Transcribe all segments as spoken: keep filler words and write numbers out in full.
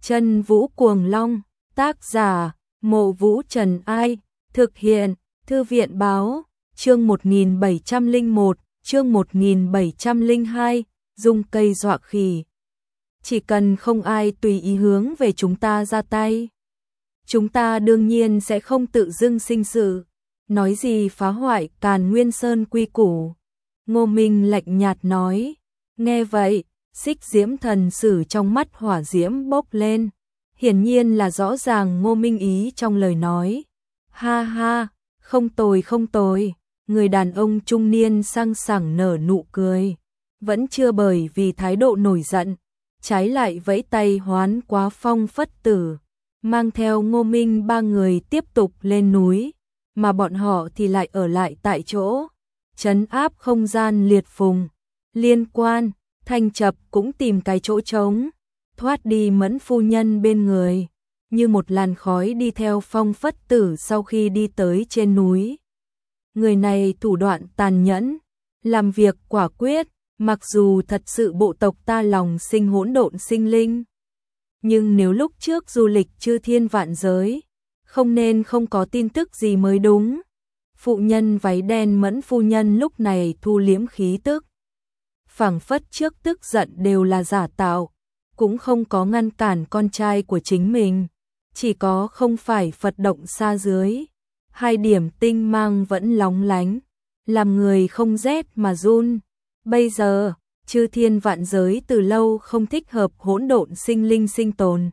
Chân Vũ Cuồng Long, tác giả, Mộ Vũ Trần Ai, thực hiện, Thư viện báo, chương một nghìn bảy trăm lẻ một, chương một nghìn bảy trăm lẻ hai, dùng cây dọa khỉ. Chỉ cần không ai tùy ý hướng về chúng ta ra tay, chúng ta đương nhiên sẽ không tự dưng sinh sự, nói gì phá hoại Càn Nguyên Sơn quy củ. Ngô Minh lạnh nhạt nói, nghe vậy, Xích Diễm Thần Sử trong mắt hỏa diễm bốc lên, hiển nhiên là rõ ràng Ngô Minh ý trong lời nói. Ha ha, không tồi không tồi, người đàn ông trung niên sang sảng nở nụ cười, vẫn chưa bởi vì thái độ nổi giận, trái lại vẫy tay hoán quá phong phất tử, mang theo Ngô Minh ba người tiếp tục lên núi, mà bọn họ thì lại ở lại tại chỗ, trấn áp không gian liệt phùng. Liên Quan, Thanh Chập cũng tìm cái chỗ trống, thoát đi Mẫn phu nhân bên người, như một làn khói đi theo phong phất tử sau khi đi tới trên núi. Người này thủ đoạn tàn nhẫn, làm việc quả quyết, mặc dù thật sự bộ tộc ta lòng sinh hỗn độn sinh linh. Nhưng nếu lúc trước du lịch chư thiên vạn giới, không nên không có tin tức gì mới đúng. Phụ nhân váy đen Mẫn phu nhân lúc này thu liễm khí tức, phảng phất trước tức giận đều là giả tạo, cũng không có ngăn cản con trai của chính mình, chỉ có không phải Phật động xa dưới, hai điểm tinh mang vẫn lóng lánh, làm người không rét mà run. Bây giờ, chư thiên vạn giới từ lâu không thích hợp hỗn độn sinh linh sinh tồn.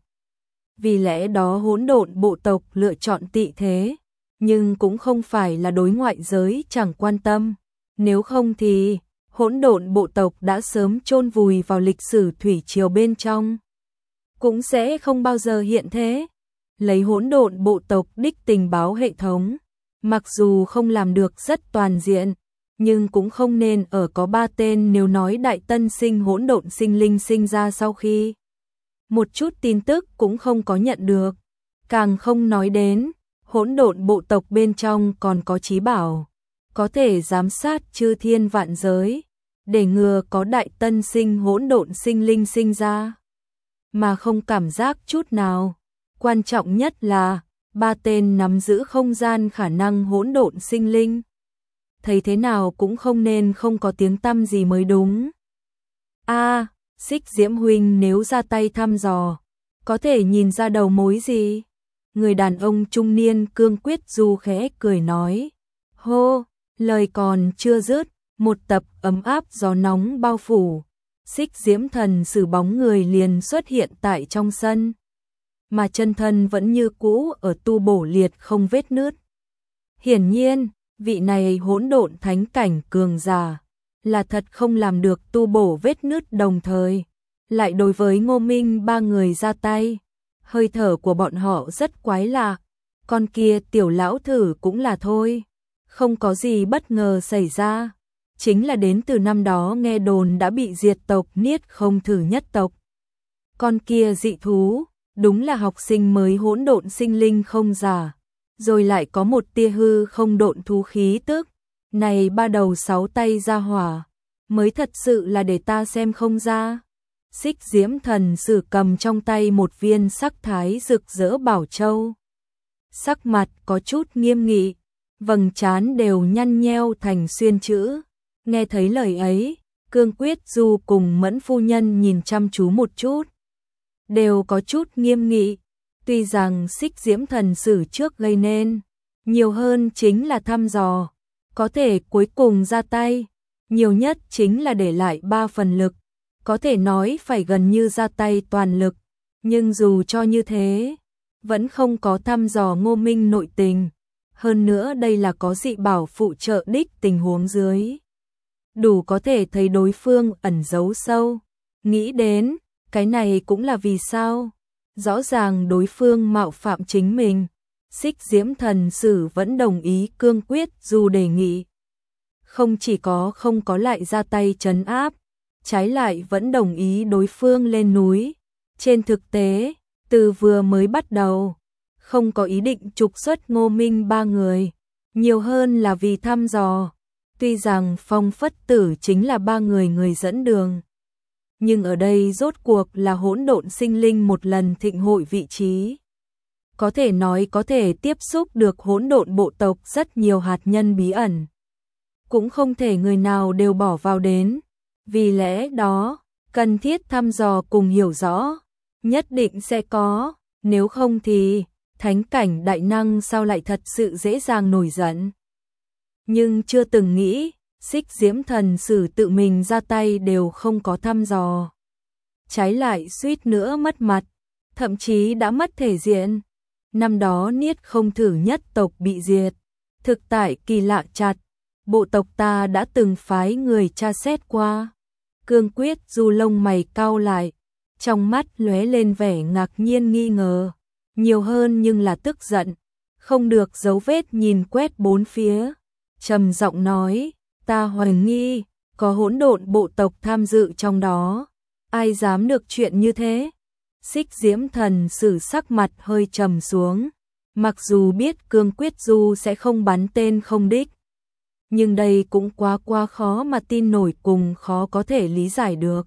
Vì lẽ đó hỗn độn bộ tộc lựa chọn tị thế, nhưng cũng không phải là đối ngoại giới chẳng quan tâm, nếu không thì hỗn độn bộ tộc đã sớm chôn vùi vào lịch sử thủy triều bên trong, cũng sẽ không bao giờ hiện thế. Lấy hỗn độn bộ tộc đích tình báo hệ thống, mặc dù không làm được rất toàn diện, nhưng cũng không nên ở có ba tên nếu nói đại tân sinh hỗn độn sinh linh sinh ra sau khi một chút tin tức cũng không có nhận được, càng không nói đến hỗn độn bộ tộc bên trong còn có trí bảo, có thể giám sát chư thiên vạn giới, để ngừa có đại tân sinh hỗn độn sinh linh sinh ra, mà không cảm giác chút nào. Quan trọng nhất là, ba tên nắm giữ không gian khả năng hỗn độn sinh linh. Thấy thế nào cũng không nên không có tiếng tăm gì mới đúng. A, Xích Diễm huynh nếu ra tay thăm dò, có thể nhìn ra đầu mối gì? Người đàn ông trung niên cương quyết du khẽ cười nói. Hô, lời còn chưa dứt, một tập ấm áp gió nóng bao phủ, Xích Diễm Thần Sử bóng người liền xuất hiện tại trong sân, mà chân thân vẫn như cũ ở tu bổ liệt không vết nứt. Hiển nhiên, vị này hỗn độn thánh cảnh cường giả là thật không làm được tu bổ vết nứt, đồng thời lại đối với Ngô Minh ba người ra tay. Hơi thở của bọn họ rất quái lạ, con kia tiểu lão thử cũng là thôi, không có gì bất ngờ xảy ra, chính là đến từ năm đó nghe đồn đã bị diệt tộc Niết Không Thử nhất tộc. Con kia dị thú, đúng là học sinh mới hỗn độn sinh linh không giả, rồi lại có một tia hư không độn thú khí tức, này ba đầu sáu tay ra hỏa, mới thật sự là để ta xem không ra. Xích Diễm Thần Sử cầm trong tay một viên sắc thái rực rỡ bảo châu, sắc mặt có chút nghiêm nghị, vầng trán đều nhăn nheo thành xuyên chữ. Nghe thấy lời ấy, Cương Quyết Du cùng Mẫn phu nhân nhìn chăm chú một chút, đều có chút nghiêm nghị. Tuy rằng Xích Diễm Thần Sử trước gây nên, nhiều hơn chính là thăm dò, có thể cuối cùng ra tay, nhiều nhất chính là để lại ba phần lực, có thể nói phải gần như ra tay toàn lực, nhưng dù cho như thế, vẫn không có thăm dò Ngô Minh nội tình, hơn nữa đây là có dị bảo phụ trợ đích tình huống dưới, đủ có thể thấy đối phương ẩn giấu sâu. Nghĩ đến, cái này cũng là vì sao, rõ ràng đối phương mạo phạm chính mình, Xích Diễm Thần Sử vẫn đồng ý Cương Quyết Du đề nghị. Không chỉ có không có lại ra tay trấn áp, trái lại vẫn đồng ý đối phương lên núi. Trên thực tế, từ vừa mới bắt đầu, không có ý định trục xuất Ngô Minh ba người, nhiều hơn là vì thăm dò. Tuy rằng Phong Phất Tử chính là ba người người dẫn đường, nhưng ở đây rốt cuộc là hỗn độn sinh linh một lần thịnh hội vị trí. Có thể nói có thể tiếp xúc được hỗn độn bộ tộc rất nhiều hạt nhân bí ẩn. Cũng không thể người nào đều bỏ vào đến, vì lẽ đó, cần thiết thăm dò cùng hiểu rõ, nhất định sẽ có, nếu không thì thánh cảnh đại năng sao lại thật sự dễ dàng nổi giận. Nhưng chưa từng nghĩ, Xích Diễm Thần Sử tự mình ra tay đều không có thăm dò. Trái lại suýt nữa mất mặt, thậm chí đã mất thể diện. Năm đó Niết Không Thử nhất tộc bị diệt, thực tại kỳ lạ chặt, bộ tộc ta đã từng phái người tra xét qua. Cương Quyết Du lông mày cau lại, trong mắt lóe lên vẻ ngạc nhiên nghi ngờ, nhiều hơn nhưng là tức giận, không được giấu vết nhìn quét bốn phía, trầm giọng nói, ta hoài nghi, có hỗn độn bộ tộc tham dự trong đó, ai dám được chuyện như thế? Xích Diễm Thần Sử sắc mặt hơi trầm xuống, mặc dù biết Cương Quyết Du sẽ không bắn tên không đích, nhưng đây cũng quá quá khó mà tin nổi cùng khó có thể lý giải được.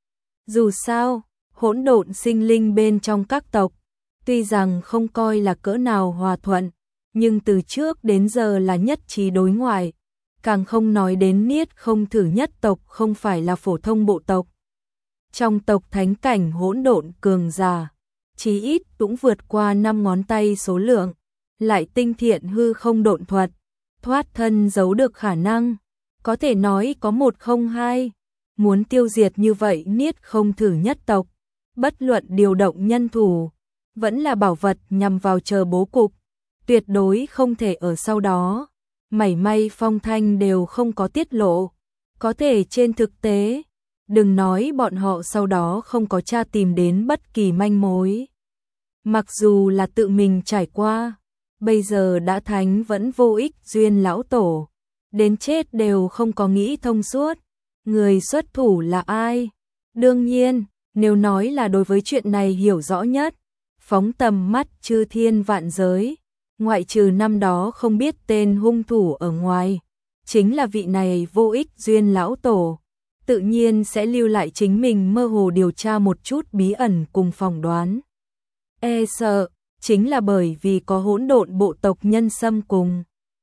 Dù sao, hỗn độn sinh linh bên trong các tộc, tuy rằng không coi là cỡ nào hòa thuận, nhưng từ trước đến giờ là nhất trí đối ngoại, càng không nói đến Niết Không Thử nhất tộc không phải là phổ thông bộ tộc. Trong tộc thánh cảnh hỗn độn cường giả, chí ít cũng vượt qua năm ngón tay số lượng, lại tinh thiện hư không độn thuật, thoát thân giấu được khả năng, có thể nói có một không hai, muốn tiêu diệt như vậy Niết Không Thử nhất tộc, bất luận điều động nhân thủ, vẫn là bảo vật nhằm vào chờ bố cục, tuyệt đối không thể ở sau đó, mảy may phong thanh đều không có tiết lộ, có thể trên thực tế, đừng nói bọn họ sau đó không có tra tìm đến bất kỳ manh mối. Mặc dù là tự mình trải qua, bây giờ đã thánh vẫn vô ích duyên lão tổ, đến chết đều không có nghĩ thông suốt, người xuất thủ là ai? Đương nhiên, nếu nói là đối với chuyện này hiểu rõ nhất, phóng tầm mắt chư thiên vạn giới, ngoại trừ năm đó không biết tên hung thủ ở ngoài, chính là vị này vô ích duyên lão tổ, tự nhiên sẽ lưu lại chính mình mơ hồ điều tra một chút bí ẩn cùng phỏng đoán. E sợ, chính là bởi vì có hỗn độn bộ tộc nhân xâm cùng,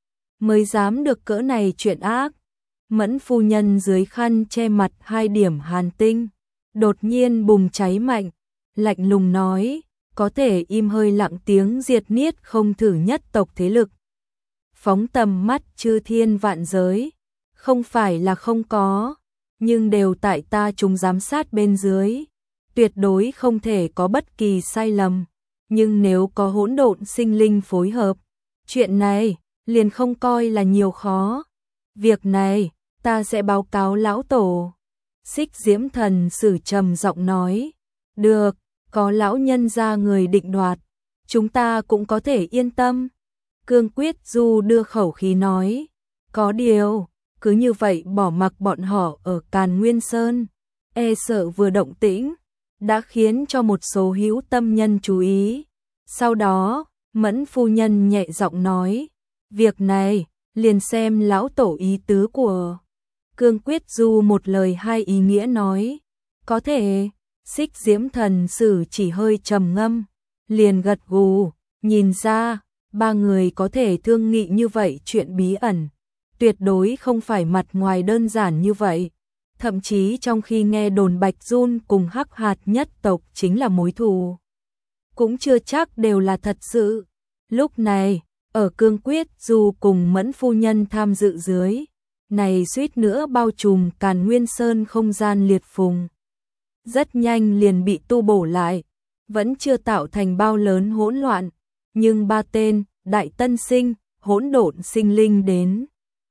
mới dám được cỡ này chuyện ác. Mẫn phu nhân dưới khăn che mặt hai điểm hàn tinh, đột nhiên bùng cháy mạnh, lạnh lùng nói, có thể im hơi lặng tiếng diệt Niết Không Thử nhất tộc thế lực. Phóng tầm mắt chư thiên vạn giới, không phải là không có, nhưng đều tại ta chúng giám sát bên dưới, tuyệt đối không thể có bất kỳ sai lầm, nhưng nếu có hỗn độn sinh linh phối hợp, chuyện này liền không coi là nhiều khó. Việc này, ta sẽ báo cáo lão tổ. Xích Diễm Thần Sử trầm giọng nói, được, có lão nhân gia người định đoạt, chúng ta cũng có thể yên tâm. Cương Quyết Du đưa khẩu khí nói, có điều, cứ như vậy bỏ mặc bọn họ ở Càn Nguyên Sơn, e sợ vừa động tĩnh, đã khiến cho một số hữu tâm nhân chú ý. Sau đó, Mẫn phu nhân nhẹ giọng nói, việc này, liền xem lão tổ ý tứ của. Cương Quyết Du một lời hai ý nghĩa nói, có thể. Xích Diễm Thần Sử chỉ hơi trầm ngâm, liền gật gù, nhìn ra, ba người có thể thương nghị như vậy chuyện bí ẩn, tuyệt đối không phải mặt ngoài đơn giản như vậy, thậm chí trong khi nghe đồn Bạch Jun cùng Hắc Hạt nhất tộc chính là mối thù, cũng chưa chắc đều là thật sự. Lúc này, ở Cương Quyết Du cùng Mẫn phu nhân tham dự dưới, này suýt nữa bao trùm Càn Nguyên Sơn không gian liệt phùng. Rất nhanh liền bị tu bổ lại, vẫn chưa tạo thành bao lớn hỗn loạn, nhưng ba tên, Đại Tân Sinh, hỗn độn sinh linh đến.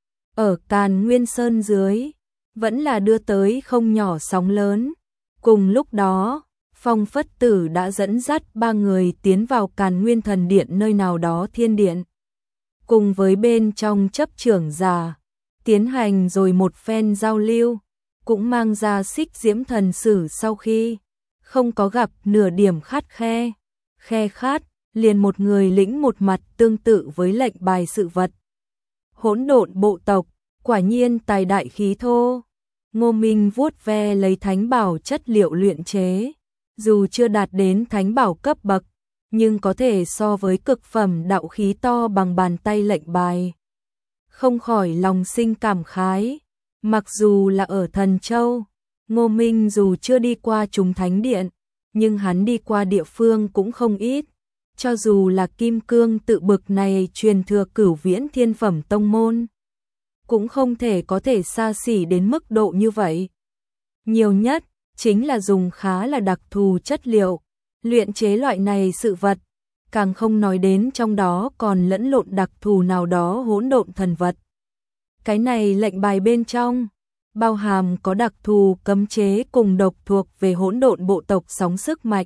Ở Càn Nguyên Sơn dưới, vẫn là đưa tới không nhỏ sóng lớn. Cùng lúc đó, Phong Phất Tử đã dẫn dắt ba người tiến vào Càn Nguyên Thần Điện nơi nào đó thiên điện. Cùng với bên trong chấp trưởng giả, tiến hành rồi một phen giao lưu, cũng mang ra Xích Diễm Thần Sử sau khi không có gặp nửa điểm khát khe, khe khát, liền một người lĩnh một mặt tương tự với lệnh bài sự vật. Hỗn độn bộ tộc, quả nhiên tài đại khí thô. Ngô Minh vuốt ve lấy thánh bảo chất liệu luyện chế, dù chưa đạt đến thánh bảo cấp bậc, nhưng có thể so với cực phẩm đạo khí to bằng bàn tay lệnh bài. Không khỏi lòng sinh cảm khái, mặc dù là ở Thần Châu, Ngô Minh dù chưa đi qua Trùng Thánh Điện, nhưng hắn đi qua địa phương cũng không ít, cho dù là kim cương tự bực này truyền thừa cửu viễn thiên phẩm tông môn, cũng không thể có thể xa xỉ đến mức độ như vậy. Nhiều nhất, chính là dùng khá là đặc thù chất liệu, luyện chế loại này sự vật, càng không nói đến trong đó còn lẫn lộn đặc thù nào đó hỗn độn thần vật. Cái này lệnh bài bên trong, bao hàm có đặc thù cấm chế cùng độc thuộc về hỗn độn bộ tộc sóng sức mạnh.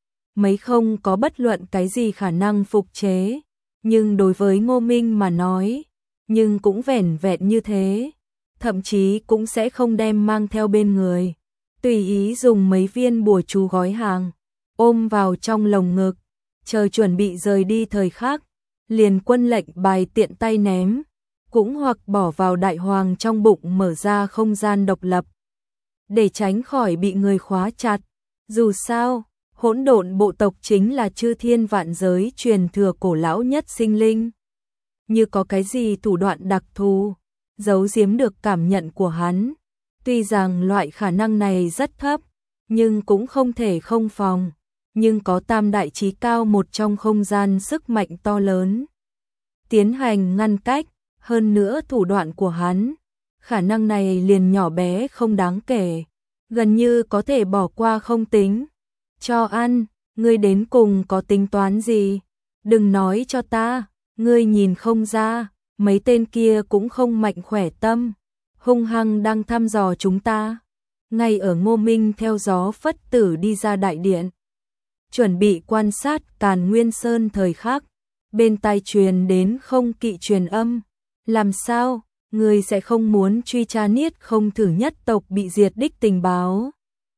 Mấy không có bất luận cái gì khả năng phục chế, nhưng đối với Ngô Minh mà nói, nhưng cũng vẻn vẹn như thế, thậm chí cũng sẽ không đem mang theo bên người, tùy ý dùng mấy viên bùa chú gói hàng, ôm vào trong lồng ngực, chờ chuẩn bị rời đi thời khắc, liền quân lệnh bài tiện tay ném, cũng hoặc bỏ vào đại hoàng trong bụng mở ra không gian độc lập, để tránh khỏi bị người khóa chặt. Dù sao, hỗn độn bộ tộc chính là chư thiên vạn giới truyền thừa cổ lão nhất sinh linh. Như có cái gì thủ đoạn đặc thù, giấu giếm được cảm nhận của hắn. Tuy rằng loại khả năng này rất thấp, nhưng cũng không thể không phòng. Nhưng có tam đại chí cao một trong không gian sức mạnh to lớn. Tiến hành ngăn cách, hơn nữa thủ đoạn của hắn. Khả năng này liền nhỏ bé không đáng kể, gần như có thể bỏ qua không tính. Cho ăn, ngươi đến cùng có tính toán gì? Đừng nói cho ta, ngươi nhìn không ra, mấy tên kia cũng không mạnh khỏe tâm, hung hăng đang thăm dò chúng ta. Ngay ở Ngô Minh theo gió phất tử đi ra đại điện, chuẩn bị quan sát Càn Nguyên Sơn thời khắc, bên tai truyền đến không kỵ truyền âm. Làm sao, ngươi sẽ không muốn truy tra Niết Không thử nhất tộc bị diệt đích tình báo?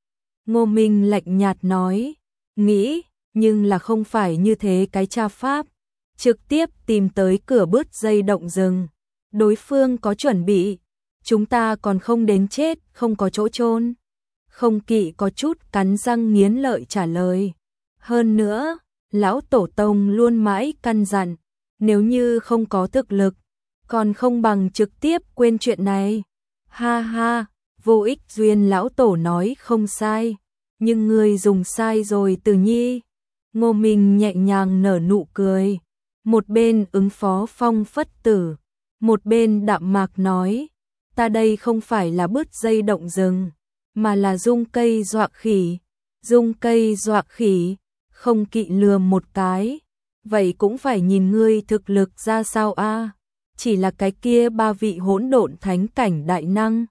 Ngô Minh lạnh nhạt nói, nghĩ, nhưng là không phải như thế cái tra pháp, trực tiếp tìm tới cửa bứt dây động rừng. Đối phương có chuẩn bị, chúng ta còn không đến chết, không có chỗ chôn. Không kỵ có chút cắn răng nghiến lợi trả lời. Hơn nữa, lão tổ tông luôn mãi căn dặn, nếu như không có thực lực, còn không bằng trực tiếp quên chuyện này. Ha ha, vô ích duyên, lão tổ nói không sai, nhưng ngươi dùng sai rồi Từ Nhi. Ngô Minh nhẹ nhàng nở nụ cười, một bên ứng phó phong phất tử, một bên đạm mạc nói, ta đây không phải là bứt dây động rừng, mà là dung cây dọa khỉ. Dung cây dọa khỉ, không kỵ lườm một cái, vậy cũng phải nhìn ngươi thực lực ra sao a. Chỉ là cái kia ba vị hỗn độn thánh cảnh đại năng,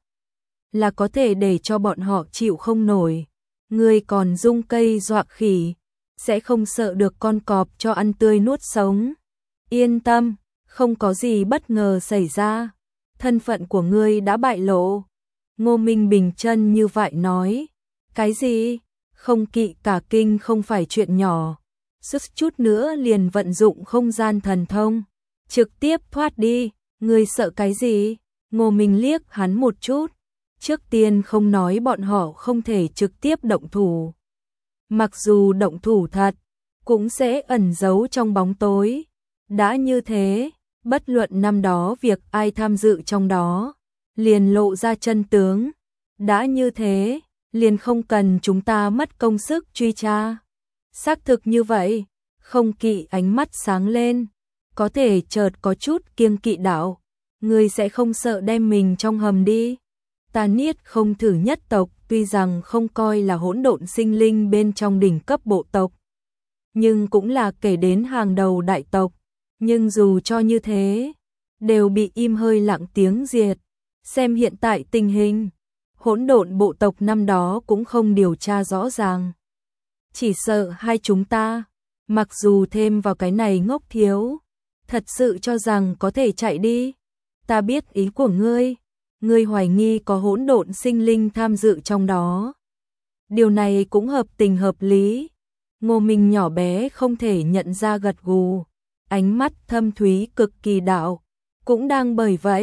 là có thể để cho bọn họ chịu không nổi. Ngươi còn dung cây dọa khỉ, sẽ không sợ được con cọp cho ăn tươi nuốt sống. Yên tâm, không có gì bất ngờ xảy ra, thân phận của ngươi đã bại lộ. Ngô Minh bình chân như vậy nói. Cái gì? Không kỵ cả kinh không phải chuyện nhỏ, sức chút nữa liền vận dụng không gian thần thông, trực tiếp thoát đi. Ngươi sợ cái gì? Ngô Minh liếc hắn một chút, trước tiên không nói bọn họ không thể trực tiếp động thủ. Mặc dù động thủ thật, cũng sẽ ẩn giấu trong bóng tối. Đã như thế, bất luận năm đó việc ai tham dự trong đó, liền lộ ra chân tướng. Đã như thế, liền không cần chúng ta mất công sức truy tra. Xác thực như vậy, không kỵ ánh mắt sáng lên, có thể chợt có chút kiêng kỵ đạo. Ngươi sẽ không sợ đem mình trong hầm đi? Ta Niết Không thử nhất tộc tuy rằng không coi là hỗn độn sinh linh bên trong đỉnh cấp bộ tộc, nhưng cũng là kể đến hàng đầu đại tộc. Nhưng dù cho như thế, đều bị im hơi lặng tiếng diệt. Xem hiện tại tình hình, hỗn độn bộ tộc năm đó cũng không điều tra rõ ràng. Chỉ sợ hai chúng ta, mặc dù thêm vào cái này ngốc thiếu, thật sự cho rằng có thể chạy đi. Ta biết ý của ngươi, ngươi hoài nghi có hỗn độn sinh linh tham dự trong đó. Điều này cũng hợp tình hợp lý. Ngô Minh nhỏ bé không thể nhận ra gật gù, ánh mắt thâm thúy cực kỳ đạo, cũng đang bởi vậy,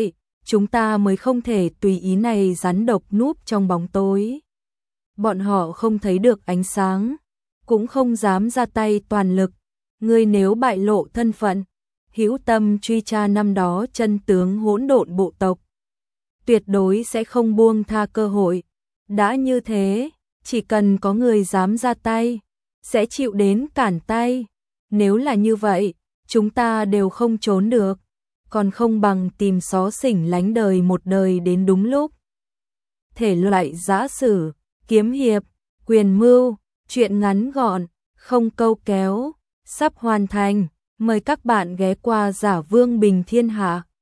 chúng ta mới không thể tùy ý này rắn độc núp trong bóng tối. Bọn họ không thấy được ánh sáng, cũng không dám ra tay toàn lực. Ngươi nếu bại lộ thân phận, hữu tâm truy tra năm đó chân tướng hỗn độn bộ tộc, tuyệt đối sẽ không buông tha cơ hội. Đã như thế, chỉ cần có người dám ra tay, sẽ chịu đến cản tay. Nếu là như vậy, chúng ta đều không trốn được, còn không bằng tìm xó xỉnh lánh đời một đời đến đúng lúc. Thể loại giã sử, kiếm hiệp, quyền mưu, truyện ngắn gọn, không câu kéo, sắp hoàn thành. Mời các bạn ghé qua Giả Vương Bình Thiên Hạ.